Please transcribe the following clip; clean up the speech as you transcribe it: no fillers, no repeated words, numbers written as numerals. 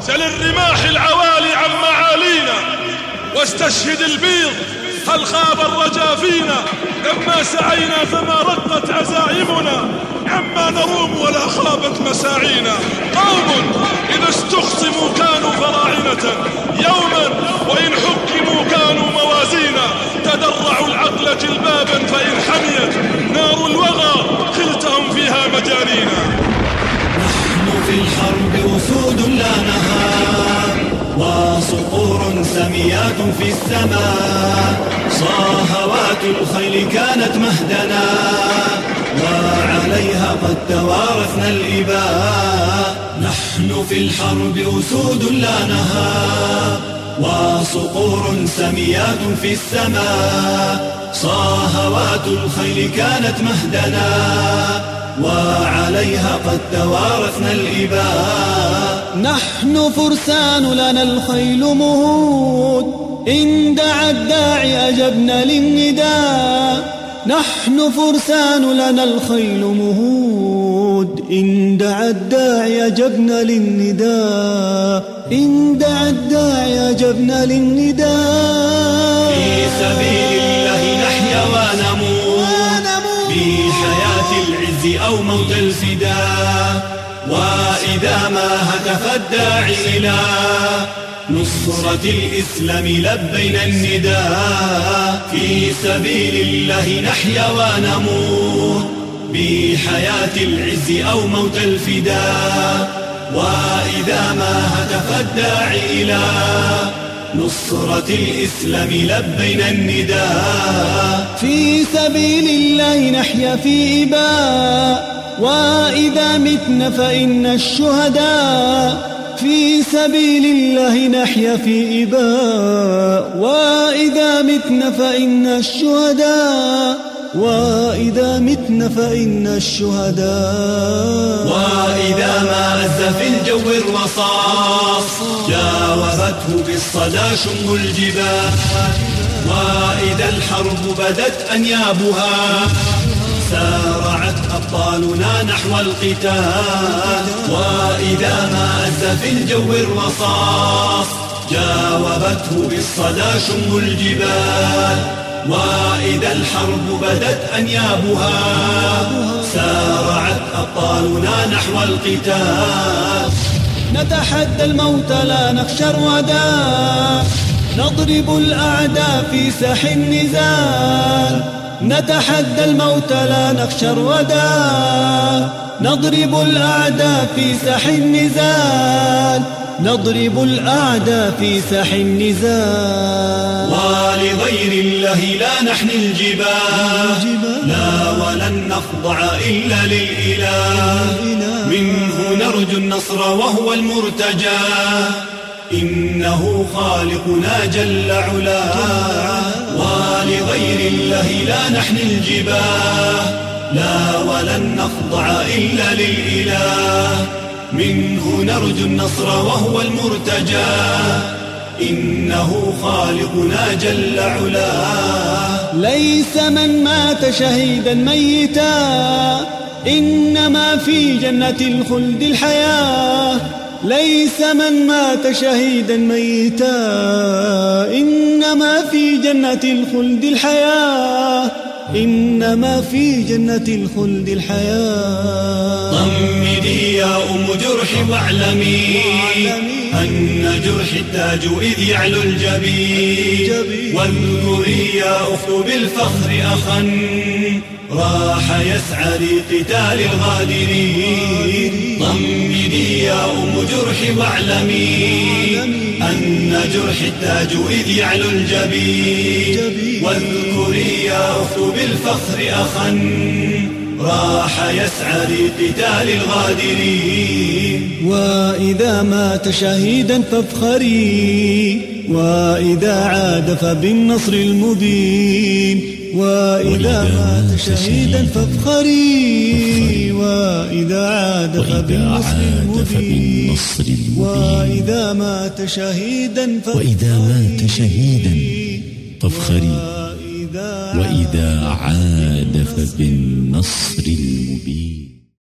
سل الرماح العوالي عن معالينا، واستشهد البيض هل خاب الرجا فينا. لما سعينا فما رقت عزائمنا، عما نروم ولا خابت مساعينا. قوم إذا استخصموا كانوا فراعنة، يوما وإن حكموا كانوا موازينا. تدرعوا العقل جلبابا فإن حميت نار الوغى خلتهم فيها مجانينا. نحن في الحرب أسود لا نهار، وصقور سميات في السماء. صاهوات الخيل كانت مهدنا، وعليها قد توارثنا الإباء. نحن في الحرب أسود لا نهار، وصقور سميات في السماء. صاهوات الخيل كانت مهدنا، وعليها قد توارثنا الإباء. نحن فرسان لنا الخيل مهود، إن دعا الداعي أجبنا للنداء. نحن فرسان لنا الخيل مهود، إن دعا الداعي أجبنا للنداء. إن دعا الداعي أجبنا للنداء. في سبيل الله نحيا ونموت، في حياة العز أو موت الفداء. وإذا ما هتف الداعي إلى نصرة الإسلام لبينا النداء. في سبيل الله نحيا ونموت، بحياة العز أو موت الفداء. وإذا ما هتف الداعي إلى نصرة الإسلام لبينا النداء. في سبيل الله نحيا في إباء، وإذا متنا فإن الشهداء. في سبيل الله نحيا في إباء، وإذا متنا فإن الشهداء. وإذا متنا فإن الشهداء. وإذا ما أز في الجو الرصاص، جاوبته بالصدى شم الجبال. وإذا الحرب بدت أنيابها، سارعت أبطالنا نحو القتال. وإذا ما أز في الجو الرصاص، جاوبته بالصدى شم الجبال. وإذا الحرب بدت أنيابها، سارعت أبطالنا نحو القتال. نتحدى الموت لا نخشى الردى، نضرب الأعداء في ساح النزال. نتحدى الموت لا نخشى الردى، نضرب الأعداء في ساح النزال. نضرب الأعداء في ساح النزال. ولغير الله لا نحني الجباه، لا ولن نخضع إلا للإله. منه نرجو النصر وهو المرتجى، إنه خالقنا جل علاه. ولغير الله لا نحني الجباه، لا ولن نخضع إلا للإله. منه نرجو النصر وهو المرتجى، إنه خالقنا جل علاه. ليس من مات شهيدا ميتا، إنما في جنة الخلد الحياة. ليس من مات شهيدا ميتا، إنما في جنة الخلد الحياة. إنما في جنة الخلد الحياة. ضمدي يا أم جرح واعلمي أن جرح التاج إذ يعلو الجبين. واذكري يا أخت بالفخر أخا راح يسعى لقتال الغادرين. ضمدي يا أم جرح واعلمي أن جرح التاج إذ يعلو الجبين. واذكري يا أخت بالفخر أخا راح يسعى لقتال الغادرين. وإذا مات شهيدا فافخري، وإذا عاد فبالنصر المبين. وإذا مات شهيدا فافخري، وإذا عاد فبالنصر المبين. وإذا مات شهيدا فافخري، وإذا عاد فبالنصر المبين.